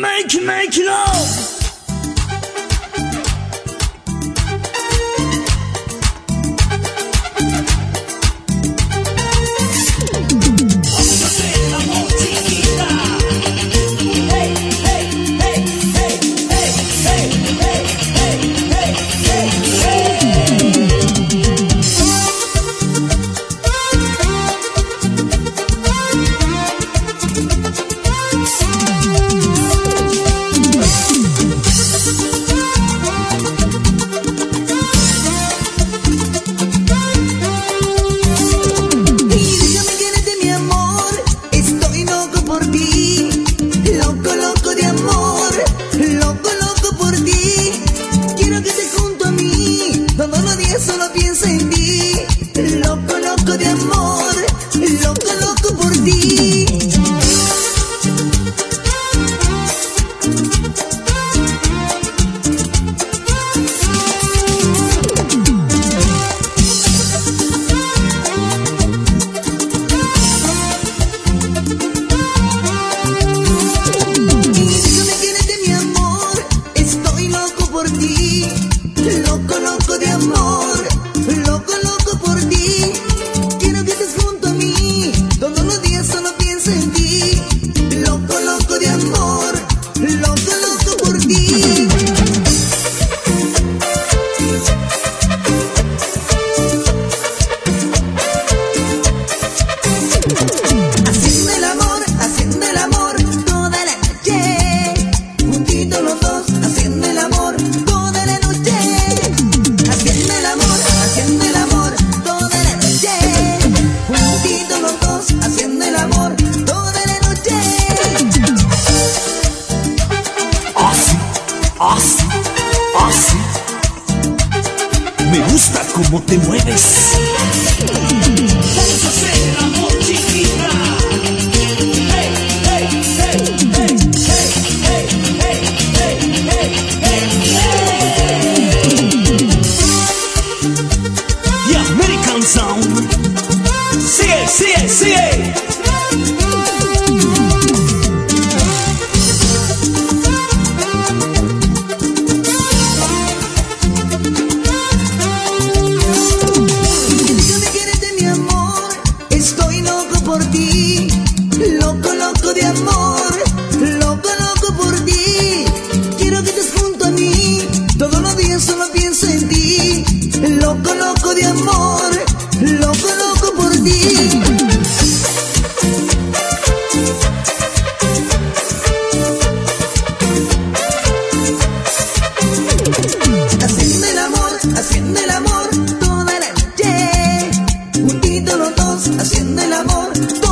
make love. Solo pienso en ti, loco, loco de amor, loco, loco por ti. Y si tú me quieres de mi amor, estoy loco por ti, loco, loco de amor. Loco, loco por ti, quiero que estés junto a mí, todos los días solo pienso en ti, loco, loco de amor, loco, loco por ti. Haciendo el amor toda la noche, juntitos los dos, haciendo el amor toda la noche, haciendo el amor toda la noche, juntitos los dos, haciendo el amor toda la noche. Así, así, así. Me gusta cómo te mueves. Vamos a hacer el amor, chiquita. Hey, hey, hey, hey, hey, hey, hey, hey, hey, hey, hey. The American Sound. Sigue, sigue, sigue. Estoy loco por ti, loco, loco de amor, loco, loco por ti. Quiero que estés junto a mí, todos los días solo pienso en ti, loco, loco de amor, loco, loco por ti. Haciendo el amor toda la noche, juntitos los dos, haciendo el amor